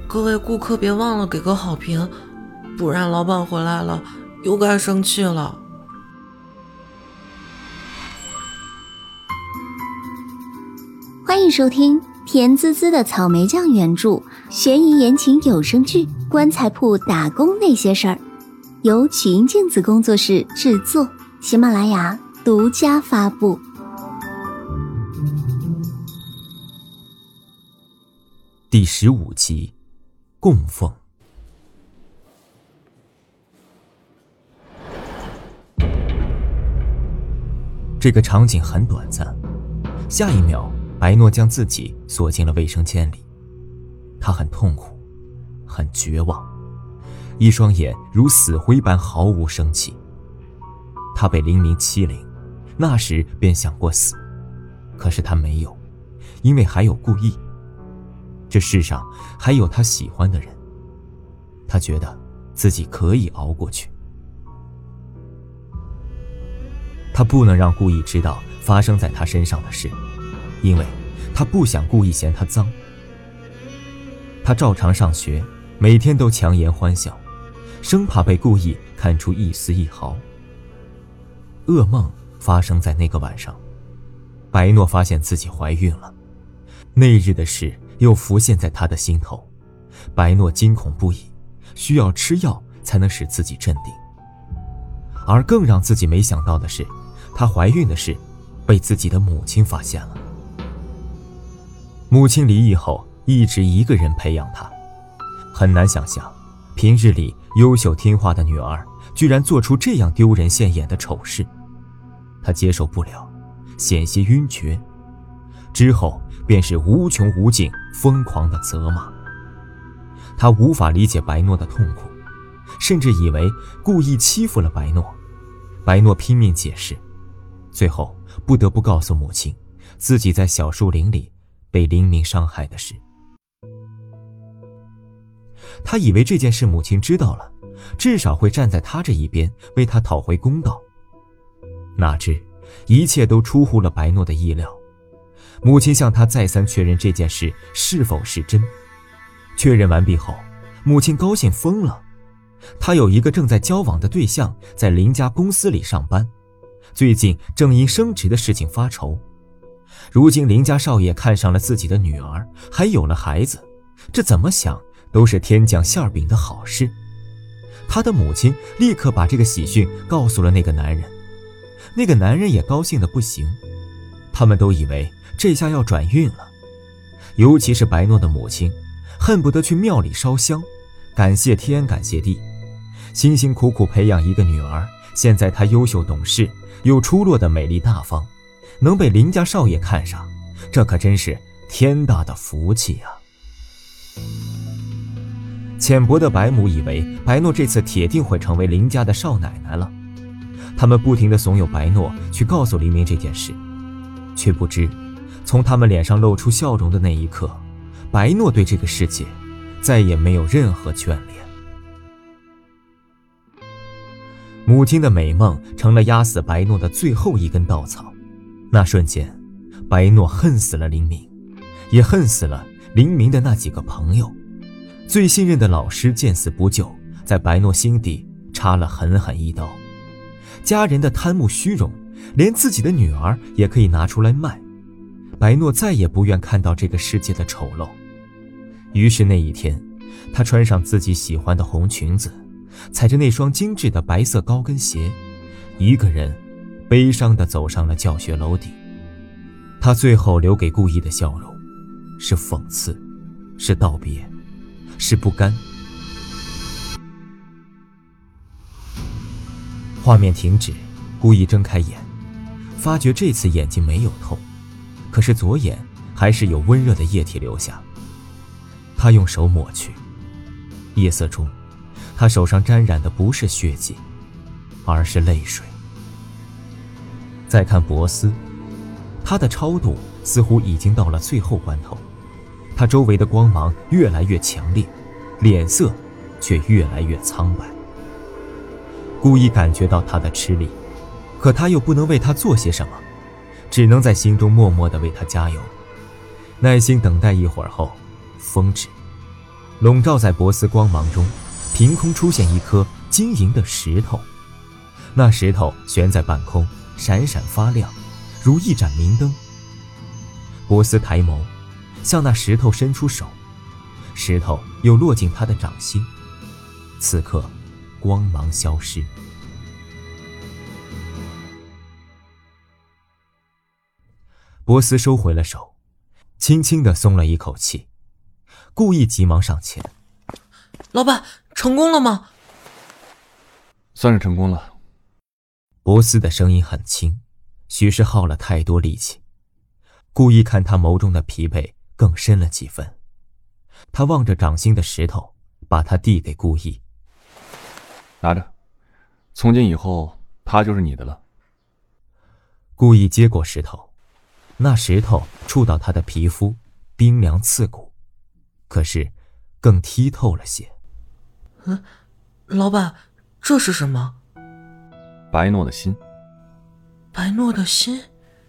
各位顾客别忘了给个好评，不然老板回来了又该生气了。 欢迎收听甜滋滋的草莓酱原著悬疑言情有声剧《棺材铺打工那些事儿》，由曲音镜子工作室制作，喜马拉雅独家发布。 第15集，供奉。这个场景很短暂，下一秒白诺将自己锁进了卫生间里。他很痛苦，很绝望，一双眼如死灰般毫无生气。他被林明欺凌，那时便想过死，可是他没有，因为还有顾意。这世上还有他喜欢的人，他觉得自己可以熬过去。他不能让顾意知道发生在他身上的事，因为他不想顾意嫌他脏。他照常上学，每天都强颜欢笑，生怕被顾意看出一丝一毫。噩梦发生在那个晚上，白诺发现自己怀孕了。那日的事又浮现在他的心头，白诺惊恐不已，需要吃药才能使自己镇定。而更让自己没想到的是，她怀孕的事被自己的母亲发现了。母亲离异后一直一个人培养她，很难想象平日里优秀听话的女儿居然做出这样丢人现眼的丑事。她接受不了，险些晕厥，之后便是无穷无尽疯狂的责骂。他无法理解白诺的痛苦，甚至以为故意欺负了白诺。白诺拼命解释，最后不得不告诉母亲自己在小树林里被林明伤害的事。他以为这件事母亲知道了，至少会站在他这一边，为他讨回公道。哪知一切都出乎了白诺的意料。母亲向他再三确认这件事是否是真。确认完毕后，母亲高兴疯了。她有一个正在交往的对象在林家公司里上班，最近正因升职的事情发愁。如今林家少爷看上了自己的女儿，还有了孩子，这怎么想都是天降馅饼的好事。他的母亲立刻把这个喜讯告诉了那个男人，那个男人也高兴得不行。他们都以为这下要转运了，尤其是白诺的母亲，恨不得去庙里烧香，感谢天感谢地，辛辛苦苦培养一个女儿，现在她优秀懂事，又出落得美丽大方，能被林家少爷看上，这可真是天大的福气啊！浅薄的白母以为白诺这次铁定会成为林家的少奶奶了，他们不停地怂恿白诺去告诉黎明这件事，却不知从他们脸上露出笑容的那一刻，白诺对这个世界再也没有任何眷恋。母亲的美梦成了压死白诺的最后一根稻草。那瞬间，白诺恨死了林明，也恨死了林明的那几个朋友。最信任的老师见死不救，在白诺心底插了狠狠一刀。家人的贪慕虚荣，连自己的女儿也可以拿出来卖。白诺再也不愿看到这个世界的丑陋。于是那一天，她穿上自己喜欢的红裙子，踩着那双精致的白色高跟鞋，一个人悲伤地走上了教学楼底。她最后留给顾意的笑容，是讽刺，是道别，是不甘。画面停止，顾意睁开眼，发觉这次眼睛没有痛，可是左眼还是有温热的液体流下。他用手抹去，夜色中，他手上沾染的不是血迹，而是泪水。再看博斯，他的超度似乎已经到了最后关头，他周围的光芒越来越强烈，脸色却越来越苍白。故意感觉到他的吃力，可他又不能为他做些什么，只能在心中默默地为他加油，耐心等待一会儿后，风止。 笼罩在波斯光芒中，凭空出现一颗晶莹的石头。那石头悬在半空，闪闪发亮，如一盏明灯。波斯抬眸，向那石头伸出手，石头又落进他的掌心。此刻，光芒消失。波斯收回了手，轻轻地松了一口气，故意急忙上前：“ 老板，成功了吗？”“ 算是成功了。” 波斯的声音很轻，许是耗了太多力气。故意看他眸中的疲惫更深了几分。他望着掌心的石头，把它递给顾意：“ 拿着，从今以后它就是你的了。” 顾意接过石头，那石头触到他的皮肤，冰凉刺骨，可是更剔透了些。 “老板，这是什么？”“ 白诺的心。”“ 白诺的心？”“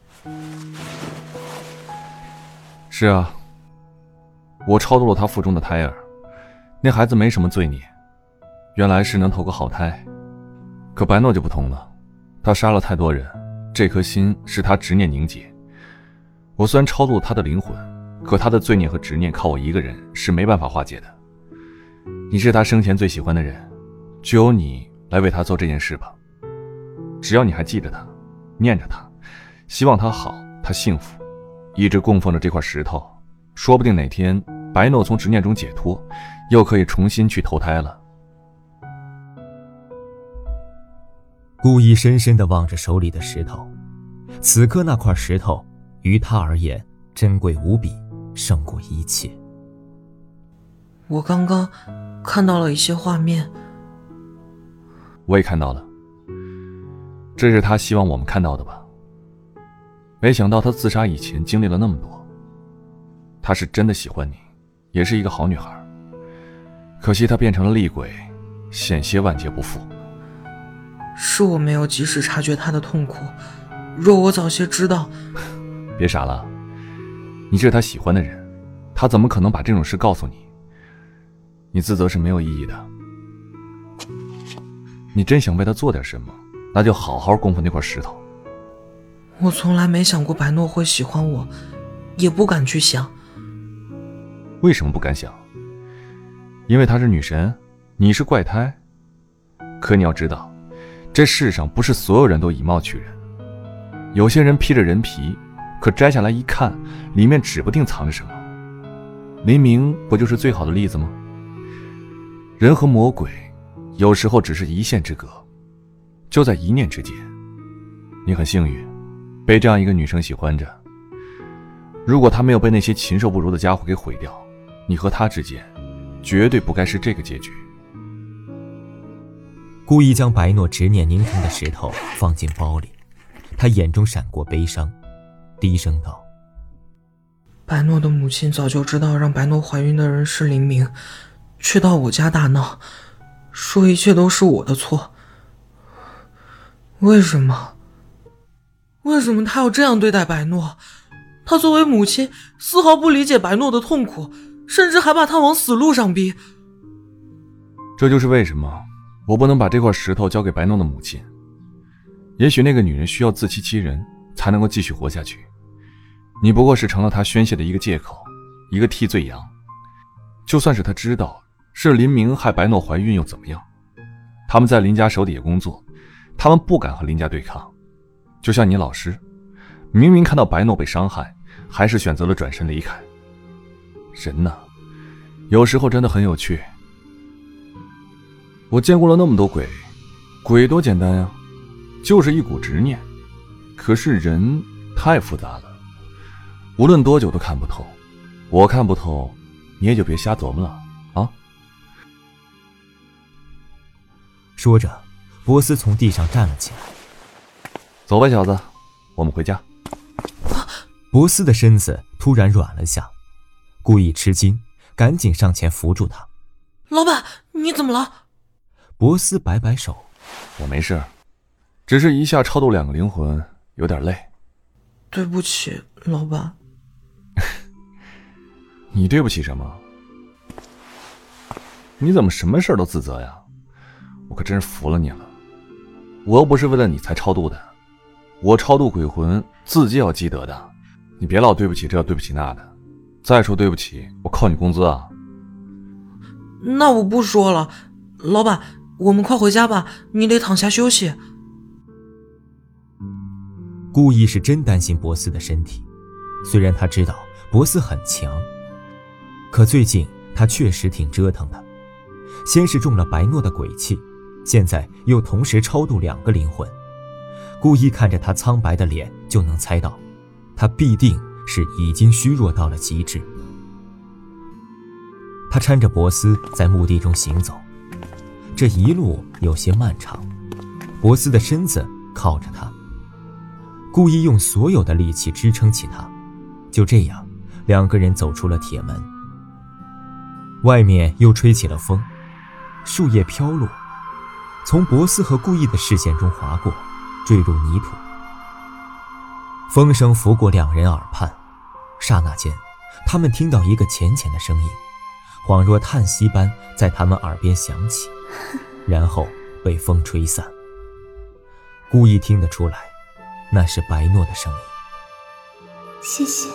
是啊，我超度了他腹中的胎儿，那孩子没什么罪孽，原来是能投个好胎。可白诺就不同了，他杀了太多人，这颗心是他执念凝结。我虽然超度他的灵魂，可他的罪孽和执念靠我一个人是没办法化解的。你是他生前最喜欢的人，就由你来为他做这件事吧。只要你还记着他，念着他，希望他好，他幸福，一直供奉着这块石头，说不定哪天白诺从执念中解脱，又可以重新去投胎了。” 顾意深深地望着手里的石头，此刻那块石头于他而言珍贵无比，胜过一切。 “我刚刚看到了一些画面。”“ 我也看到了，这是他希望我们看到的吧？没想到他自杀以前经历了那么多。他是真的喜欢你，也是一个好女孩，可惜她变成了厉鬼，险些万劫不复。”“ 是我没有及时察觉他的痛苦，若我早些知道……”“ 别傻了，你是他喜欢的人，他怎么可能把这种事告诉你？你自责是没有意义的。你真想为他做点什么，那就好好供奉那块石头。”“ 我从来没想过白诺会喜欢我，也不敢去想。”“ 为什么不敢想？因为她是女神，你是怪胎。可你要知道，这世上不是所有人都以貌取人，有些人披着人皮，可摘下来一看，里面指不定藏着什么。黎明不就是最好的例子吗？人和魔鬼有时候只是一线之隔，就在一念之间。你很幸运，被这样一个女生喜欢着。如果她没有被那些禽兽不如的家伙给毁掉，你和她之间绝对不该是这个结局。” 故意将白诺执念凝成的石头放进包里，他眼中闪过悲伤，低声道：“ 白诺的母亲早就知道让白诺怀孕的人是林明，却到我家大闹，说一切都是我的错。为什么他要这样对待白诺？他作为母亲丝毫不理解白诺的痛苦，甚至还把他往死路上逼。 这就是为什么我不能把这块石头交给白诺的母亲。也许那个女人需要自欺欺人，才能够继续活下去。你不过是成了她宣泄的一个借口，一个替罪羊。就算是她知道是林明害白诺怀孕又怎么样？他们在林家手底下工作，他们不敢和林家对抗。就像你老师，明明看到白诺被伤害，还是选择了转身离开。人呢，有时候真的很有趣。我见过了那么多鬼，鬼多简单呀，就是一股执念。可是人太复杂了，无论多久都看不透。我看不透，你也就别瞎琢磨了啊。 说着，波斯从地上站了起来。 走吧，小子，我们回家。 波斯的身子突然软了下，故意吃惊，赶紧上前扶住他。 老板，你怎么了？ 波斯摆摆手， 我没事，只是一下超度2个灵魂，有点累。 对不起，老板。 你对不起什么？ 你怎么什么事都自责呀？我可真是服了你了。我又不是为了你才超度的，我超度鬼魂自己要积德的，你别老对不起这对不起那的，再说对不起我扣你工资啊。 那我不说了，老板，我们快回家吧，你得躺下休息。 顾意是真担心博斯的身体，虽然他知道博斯很强，可最近他确实挺折腾的，先是中了白诺的鬼气，现在又同时超度2个灵魂。顾意看着他苍白的脸就能猜到，他必定是已经虚弱到了极致。他搀着博斯在墓地中行走，这一路有些漫长，博斯的身子靠着他，故意用所有的力气支撑起他。就这样，2个人走出了铁门。外面又吹起了风，树叶飘落，从博斯和顾意的视线中划过，坠入泥土。风声拂过2人耳畔，刹那间，他们听到一个浅浅的声音，恍若叹息般在他们耳边响起，然后被风吹散。顾意听得出来，那是白诺的声音。 谢谢。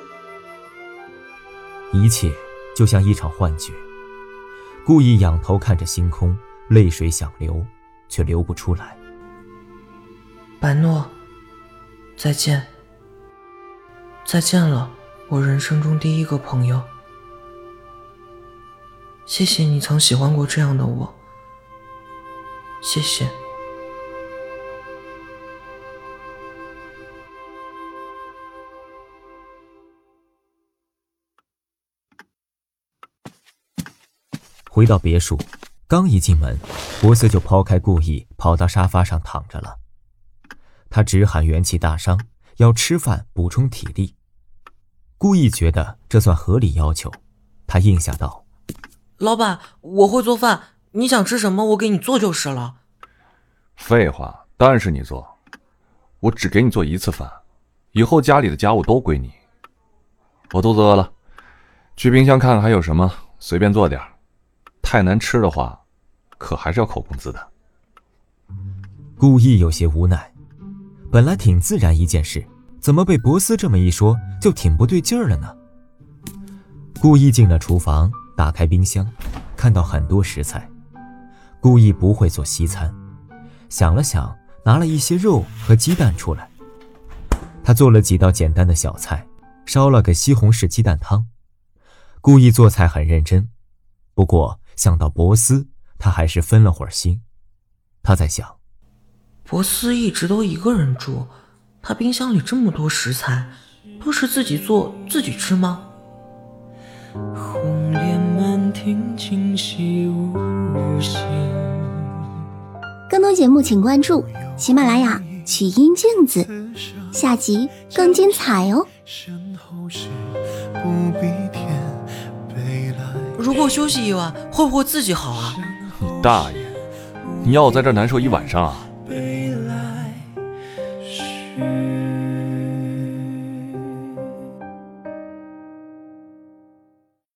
一切就像一场幻觉，顾意仰头看着星空，泪水想流，却流不出来。 白诺，再见。再见了，我人生中第一个朋友。谢谢你曾喜欢过这样的我，谢谢。 回到别墅，刚一进门，博斯就抛开顾意跑到沙发上躺着了。他直喊元气大伤，要吃饭补充体力。顾意觉得这算合理要求，他应下道： 老板，我会做饭，你想吃什么我给你做就是了。 废话，当然是你做，我只给你做1次饭，以后家里的家务都归你。我肚子饿了，去冰箱看看还有什么，随便做点，太难吃的话可还是要扣工资的。 顾意有些无奈，本来挺自然一件事，怎么被博斯这么一说就挺不对劲儿了呢？顾意进了厨房，打开冰箱，看到很多食材。顾意不会做西餐，想了想，拿了一些肉和鸡蛋出来。他做了几道简单的小菜，烧了个西红柿鸡蛋汤。顾意做菜很认真，不过想到博斯，他还是分了会儿心。他在想， 博斯一直都一个人住，他冰箱里这么多食材，都是自己做自己吃吗？ 红莲满庭，清晰无形。 更多节目请关注喜马拉雅曲音镜子，下集更精彩哦。 如果休息一晚，会不会自己好啊？ 你大爷！你要我在这儿难受1晚上啊？